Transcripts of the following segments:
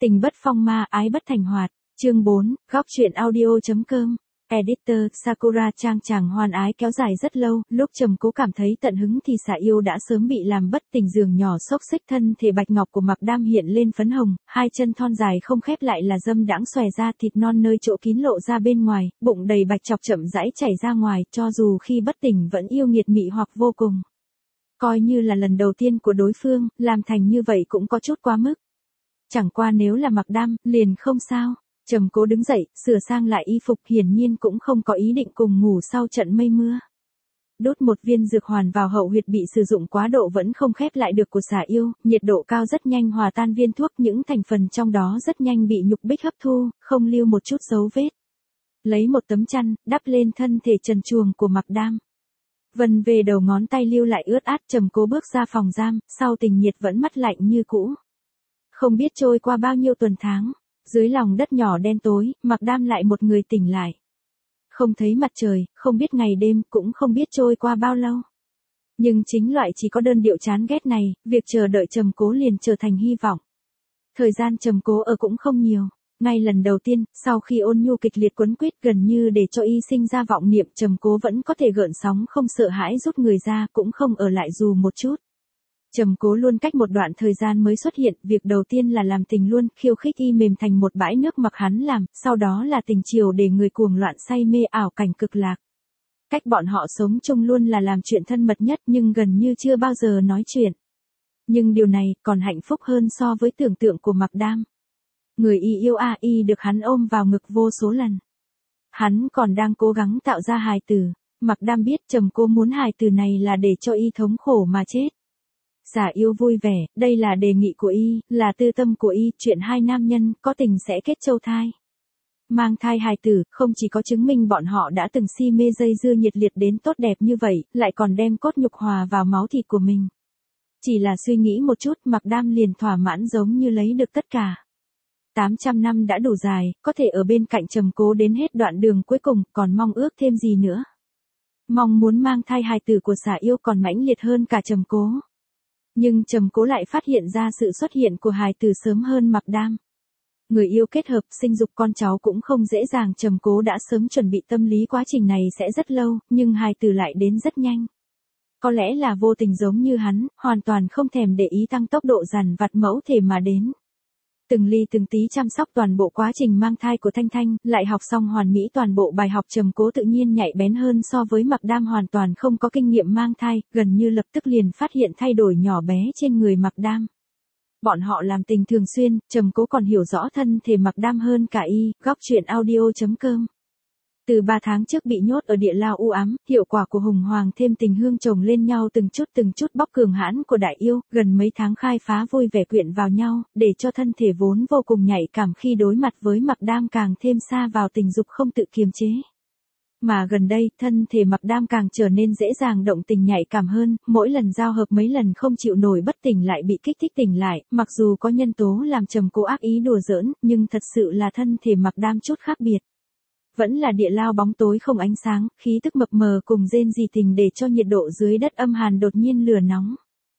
Tình bất phong ma, ái bất thành hoạt. Chương 4, góc truyện audio.com. Editor, Sakura Trang chàng hoan ái kéo dài rất lâu, lúc Trầm Cố cảm thấy tận hứng thì xà yêu đã sớm bị làm bất tỉnh, giường nhỏ xốc xích, thân thể bạch ngọc của Mạc Đam hiện lên phấn hồng, hai chân thon dài không khép lại là dâm đãng xòe ra, thịt non nơi chỗ kín lộ ra bên ngoài, bụng đầy bạch chọc chậm rãi chảy ra ngoài, cho dù khi bất tỉnh vẫn yêu nghiệt mị hoặc vô cùng. Coi như là lần đầu tiên của đối phương, làm thành như vậy cũng có chút quá mức. Chẳng qua nếu là Mạc Đam, liền không sao. Trầm Cố đứng dậy, sửa sang lại y phục, hiển nhiên cũng không có ý định cùng ngủ sau trận mây mưa. Đốt một viên dược hoàn vào hậu huyệt bị sử dụng quá độ vẫn không khép lại được của xà yêu, nhiệt độ cao rất nhanh hòa tan viên thuốc, những thành phần trong đó rất nhanh bị nhục bích hấp thu, không lưu một chút dấu vết. Lấy một tấm chăn, đắp lên thân thể trần truồng của Mạc Đam. Vân về đầu ngón tay lưu lại ướt át, Trầm Cố bước ra phòng giam, sau tình nhiệt vẫn mắt lạnh như cũ. Không biết trôi qua bao nhiêu tuần tháng. Dưới lòng đất nhỏ đen tối, Mạc Đam lại một người tỉnh lại. Không thấy mặt trời, không biết ngày đêm, cũng không biết trôi qua bao lâu. Nhưng chính loại chỉ có đơn điệu chán ghét này, việc chờ đợi Trầm Cố liền trở thành hy vọng. Thời gian Trầm Cố ở cũng không nhiều. Ngay lần đầu tiên, sau khi ôn nhu kịch liệt quấn quýt gần như để cho y sinh ra vọng niệm, Trầm Cố vẫn có thể gợn sóng không sợ hãi rút người ra, cũng không ở lại dù một chút. Trầm Cố luôn cách một đoạn thời gian mới xuất hiện, việc đầu tiên là làm tình luôn, khiêu khích y mềm thành một bãi nước mặc hắn làm, sau đó là tình chiều để người cuồng loạn say mê ảo cảnh cực lạc. Cách bọn họ sống chung luôn là làm chuyện thân mật nhất nhưng gần như chưa bao giờ nói chuyện. Nhưng điều này còn hạnh phúc hơn so với tưởng tượng của Mạc Đam. Người y yêu y được hắn ôm vào ngực vô số lần. Hắn còn đang cố gắng tạo ra hài tử. Mạc Đam biết Trầm Cố muốn hài tử này là để cho y thống khổ mà chết. Xà yêu vui vẻ, đây là đề nghị của y, là tư tâm của y, chuyện hai nam nhân có tình sẽ kết châu thai. Mang thai hài tử, không chỉ có chứng minh bọn họ đã từng si mê dây dưa nhiệt liệt đến tốt đẹp như vậy, lại còn đem cốt nhục hòa vào máu thịt của mình. Chỉ là suy nghĩ một chút, Mạc Đam liền thỏa mãn giống như lấy được tất cả. 800 năm đã đủ dài, có thể ở bên cạnh Trầm Cố đến hết đoạn đường cuối cùng, còn mong ước thêm gì nữa. Mong muốn mang thai hài tử của xà yêu còn mãnh liệt hơn cả Trầm Cố. Nhưng Trầm Cố lại phát hiện ra sự xuất hiện của hài tử sớm hơn Mạc Đam. Người yêu kết hợp sinh dục con cháu cũng không dễ dàng, Trầm Cố đã sớm chuẩn bị tâm lý quá trình này sẽ rất lâu, nhưng hài tử lại đến rất nhanh. Có lẽ là vô tình giống như hắn, hoàn toàn không thèm để ý tăng tốc độ dằn vặt mẫu thể mà đến. Từng ly từng tí chăm sóc toàn bộ quá trình mang thai của Thanh Thanh, lại học xong hoàn mỹ toàn bộ bài học, Trầm Cố tự nhiên nhạy bén hơn so với Mạc Đam hoàn toàn không có kinh nghiệm mang thai, gần như lập tức liền phát hiện thay đổi nhỏ bé trên người Mạc Đam. Bọn họ làm tình thường xuyên, Trầm Cố còn hiểu rõ thân thể Mạc Đam hơn cả y, góc truyện audio.com. Từ 3 tháng trước bị nhốt ở địa lao u ám, hiệu quả của hùng hoàng thêm tình hương chồng lên nhau từng chút bóc cường hãn của đại yêu, gần mấy tháng khai phá vui vẻ quyện vào nhau, để cho thân thể vốn vô cùng nhạy cảm khi đối mặt với Mạc Đam càng thêm xa vào tình dục không tự kiềm chế. Mà gần đây, thân thể Mạc Đam càng trở nên dễ dàng động tình nhạy cảm hơn, mỗi lần giao hợp mấy lần không chịu nổi bất tỉnh lại bị kích thích tỉnh lại, mặc dù có nhân tố làm Trầm Cố ác ý đùa giỡn, nhưng thật sự là thân thể Mạc Đam chút khác biệt. Vẫn là địa lao bóng tối không ánh sáng, khí tức mập mờ cùng rên rỉ tình để cho nhiệt độ dưới đất âm hàn đột nhiên lửa nóng.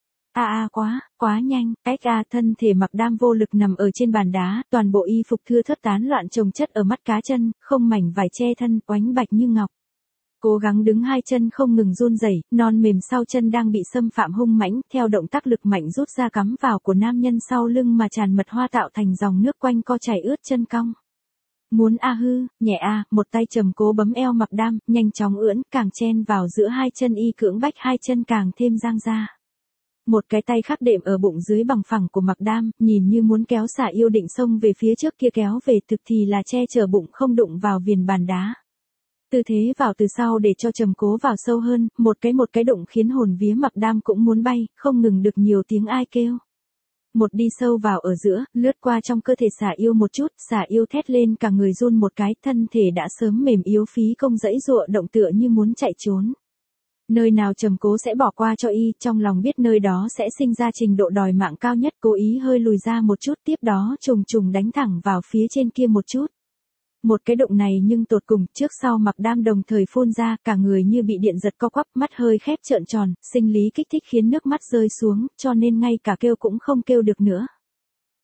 Quá nhanh, thân thể Mạc Đam vô lực nằm ở trên bàn đá, toàn bộ y phục thưa thớt tán loạn chồng chất ở mắt cá chân, không mảnh vải che thân, oánh bạch như ngọc. Cố gắng đứng hai chân không ngừng run rẩy, non mềm sau chân đang bị xâm phạm hung mãnh, theo động tác lực mạnh rút ra cắm vào của nam nhân sau lưng mà tràn mật hoa tạo thành dòng nước quanh co chảy ướt chân cong. Muốn nhẹ một tay Trầm Cố bấm eo Mạc Đam, nhanh chóng ưỡn, càng chen vào giữa hai chân y cưỡng bách hai chân càng thêm giang ra. Một cái tay khác đệm ở bụng dưới bằng phẳng của Mạc Đam, nhìn như muốn kéo xà yêu định xông về phía trước kia kéo về, thực thì là che chở bụng không đụng vào viền bàn đá. Tư thế vào từ sau để cho Trầm Cố vào sâu hơn, một cái đụng khiến hồn vía Mạc Đam cũng muốn bay, không ngừng được nhiều tiếng ai kêu. Một đi sâu vào ở giữa, lướt qua trong cơ thể xà yêu một chút, xà yêu thét lên cả người run một cái, thân thể đã sớm mềm yếu phí công dãy giụa động tựa như muốn chạy trốn. Nơi nào Trầm Cố sẽ bỏ qua cho y, trong lòng biết nơi đó sẽ sinh ra trình độ đòi mạng cao nhất, cố ý hơi lùi ra một chút, tiếp đó trùng đánh thẳng vào phía trên kia một chút. Một cái đụng này nhưng tột cùng, trước sau Mạc Đam đồng thời phun ra, cả người như bị điện giật co quắp, mắt hơi khép trợn tròn, sinh lý kích thích khiến nước mắt rơi xuống, cho nên ngay cả kêu cũng không kêu được nữa.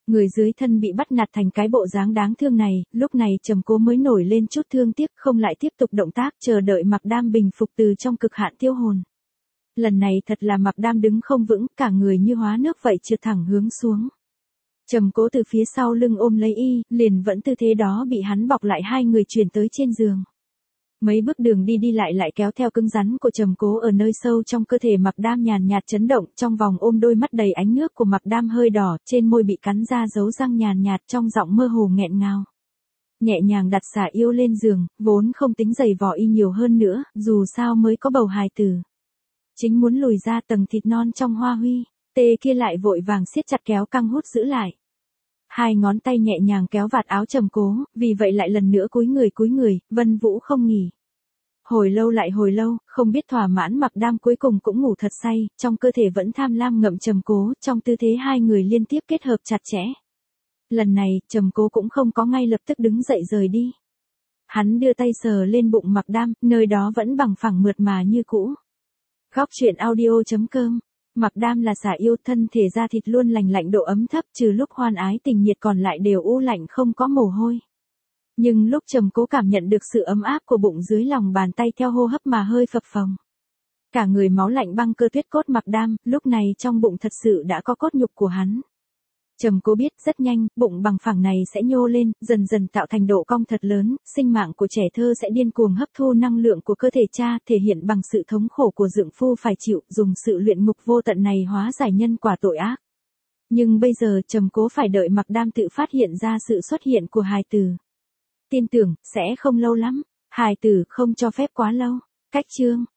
Người dưới thân bị bắt nạt thành cái bộ dáng đáng thương này, lúc này Trầm Cố mới nổi lên chút thương tiếc, không lại tiếp tục động tác chờ đợi Mạc Đam bình phục từ trong cực hạn tiêu hồn. Lần này thật là Mạc Đam đứng không vững, cả người như hóa nước vậy trượt thẳng hướng xuống. Trầm Cố từ phía sau lưng ôm lấy y, liền vẫn tư thế đó bị hắn bọc lại, hai người chuyển tới trên giường. Mấy bước đường đi lại kéo theo cứng rắn của Trầm Cố ở nơi sâu trong cơ thể Mạc Đam nhàn nhạt chấn động, trong vòng ôm đôi mắt đầy ánh nước của Mạc Đam hơi đỏ, trên môi bị cắn ra dấu răng nhàn nhạt, trong giọng mơ hồ nghẹn ngào. Nhẹ nhàng đặt xả yêu lên giường, vốn không tính giày vò y nhiều hơn nữa, dù sao mới có bầu hài tử. Chính muốn lùi ra tầng thịt non trong hoa huy, tê kia lại vội vàng siết chặt kéo căng hút giữ lại. Hai ngón tay nhẹ nhàng kéo vạt áo Trầm Cố, vì vậy lại lần nữa cúi người, vân vũ không nghỉ. Hồi lâu lại hồi lâu, không biết thỏa mãn, Mạc Đam cuối cùng cũng ngủ thật say, trong cơ thể vẫn tham lam ngậm Trầm Cố, trong tư thế hai người liên tiếp kết hợp chặt chẽ. Lần này, Trầm Cố cũng không có ngay lập tức đứng dậy rời đi. Hắn đưa tay sờ lên bụng Mạc Đam, nơi đó vẫn bằng phẳng mượt mà như cũ. Góc truyện audio.com. Mạc Đam là xả yêu, thân thể da thịt luôn lành lạnh, độ ấm thấp, trừ lúc hoan ái tình nhiệt còn lại đều u lạnh không có mồ hôi. Nhưng lúc Trầm Cố cảm nhận được sự ấm áp của bụng dưới lòng bàn tay theo hô hấp mà hơi phập phồng. Cả người máu lạnh băng cơ tuyết cốt Mạc Đam, lúc này trong bụng thật sự đã có cốt nhục của hắn. Trầm Cố biết rất nhanh, bụng bằng phẳng này sẽ nhô lên, dần dần tạo thành độ cong thật lớn, sinh mạng của trẻ thơ sẽ điên cuồng hấp thu năng lượng của cơ thể cha, thể hiện bằng sự thống khổ của dượng phu phải chịu, dùng sự luyện ngục vô tận này hóa giải nhân quả tội ác. Nhưng bây giờ Trầm Cố phải đợi Mạc Đam tự phát hiện ra sự xuất hiện của hài tử. Tin tưởng, sẽ không lâu lắm, hài tử không cho phép quá lâu. Cách chương